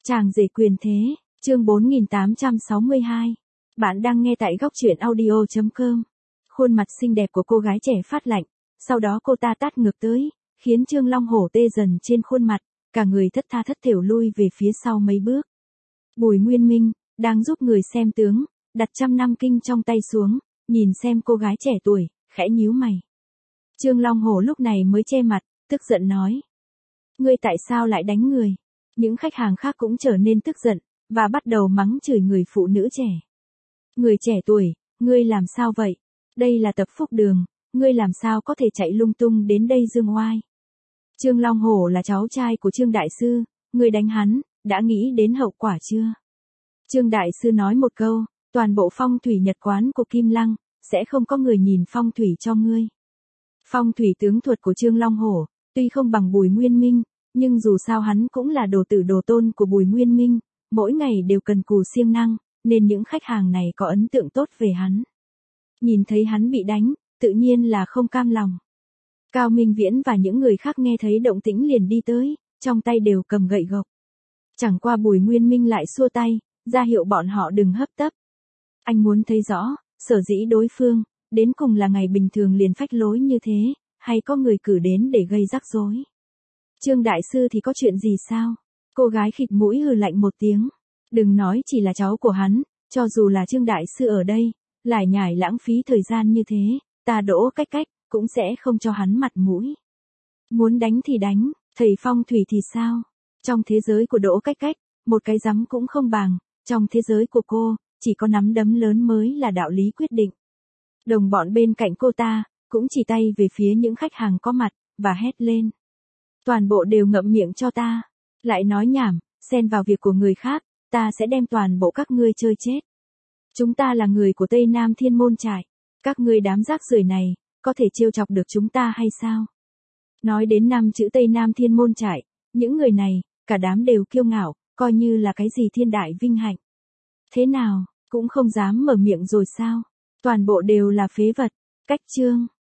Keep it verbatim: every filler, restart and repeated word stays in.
Chàng rể quyền thế, chương bốn nghìn tám trăm sáu mươi hai. Bạn đang nghe tại góc truyện audio chấm com. Khuôn mặt xinh đẹp của cô gái trẻ phát lạnh, sau đó cô ta tát ngược tới, khiến Trương Long Hổ tê dần trên khuôn mặt, cả người thất tha thất thểu lui về phía sau mấy bước. Bùi Nguyên Minh, đang giúp người xem tướng, đặt trăm năm kinh trong tay xuống, nhìn xem cô gái trẻ tuổi, khẽ nhíu mày. Trương Long Hổ lúc này mới che mặt, tức giận nói. Ngươi tại sao lại đánh người? Những khách hàng khác cũng trở nên tức giận, và bắt đầu mắng chửi người phụ nữ trẻ. Người trẻ tuổi, ngươi làm sao vậy? Đây là tập phúc đường, ngươi làm sao có thể chạy lung tung đến đây dương oai? Trương Long Hổ là cháu trai của Trương Đại Sư, ngươi đánh hắn, đã nghĩ đến hậu quả chưa? Trương Đại Sư nói một câu, toàn bộ phong thủy nhật quán của Kim Lăng, sẽ không có người nhìn phong thủy cho ngươi. Phong thủy tướng thuật của Trương Long Hổ, tuy không bằng Bùi Nguyên Minh, nhưng dù sao hắn cũng là đồ tử đồ tôn của Bùi Nguyên Minh, mỗi ngày đều cần cù siêng năng, nên những khách hàng này có ấn tượng tốt về hắn. Nhìn thấy hắn bị đánh, tự nhiên là không cam lòng. Cao Minh Viễn và những người khác nghe thấy động tĩnh liền đi tới, trong tay đều cầm gậy gộc. Chẳng qua Bùi Nguyên Minh lại xua tay, ra hiệu bọn họ đừng hấp tấp. Anh muốn thấy rõ, sở dĩ đối phương, đến cùng là ngày bình thường liền phách lối như thế, hay có người cử đến để gây rắc rối. Trương Đại Sư thì có chuyện gì sao? Cô gái khịt mũi hừ lạnh một tiếng. Đừng nói chỉ là cháu của hắn, cho dù là Trương Đại Sư ở đây, lải nhải lãng phí thời gian như thế, ta Đỗ Cách Cách, cũng sẽ không cho hắn mặt mũi. Muốn đánh thì đánh, thầy phong thủy thì sao? Trong thế giới của Đỗ Cách Cách, một cái rắm cũng không bằng, trong thế giới của cô, chỉ có nắm đấm lớn mới là đạo lý quyết định. Đồng bọn bên cạnh cô ta, cũng chỉ tay về phía những khách hàng có mặt, và hét lên. Toàn bộ đều ngậm miệng cho ta, lại nói nhảm, xen vào việc của người khác, ta sẽ đem toàn bộ các ngươi chơi chết. Chúng ta là người của Tây Nam Thiên Môn Trại, các ngươi đám rác rưởi này, có thể trêu chọc được chúng ta hay sao? Nói đến năm chữ Tây Nam Thiên Môn Trại, những người này, cả đám đều kiêu ngạo, coi như là cái gì thiên đại vinh hạnh. Thế nào, cũng không dám mở miệng rồi sao? Toàn bộ đều là phế vật. Cách chương.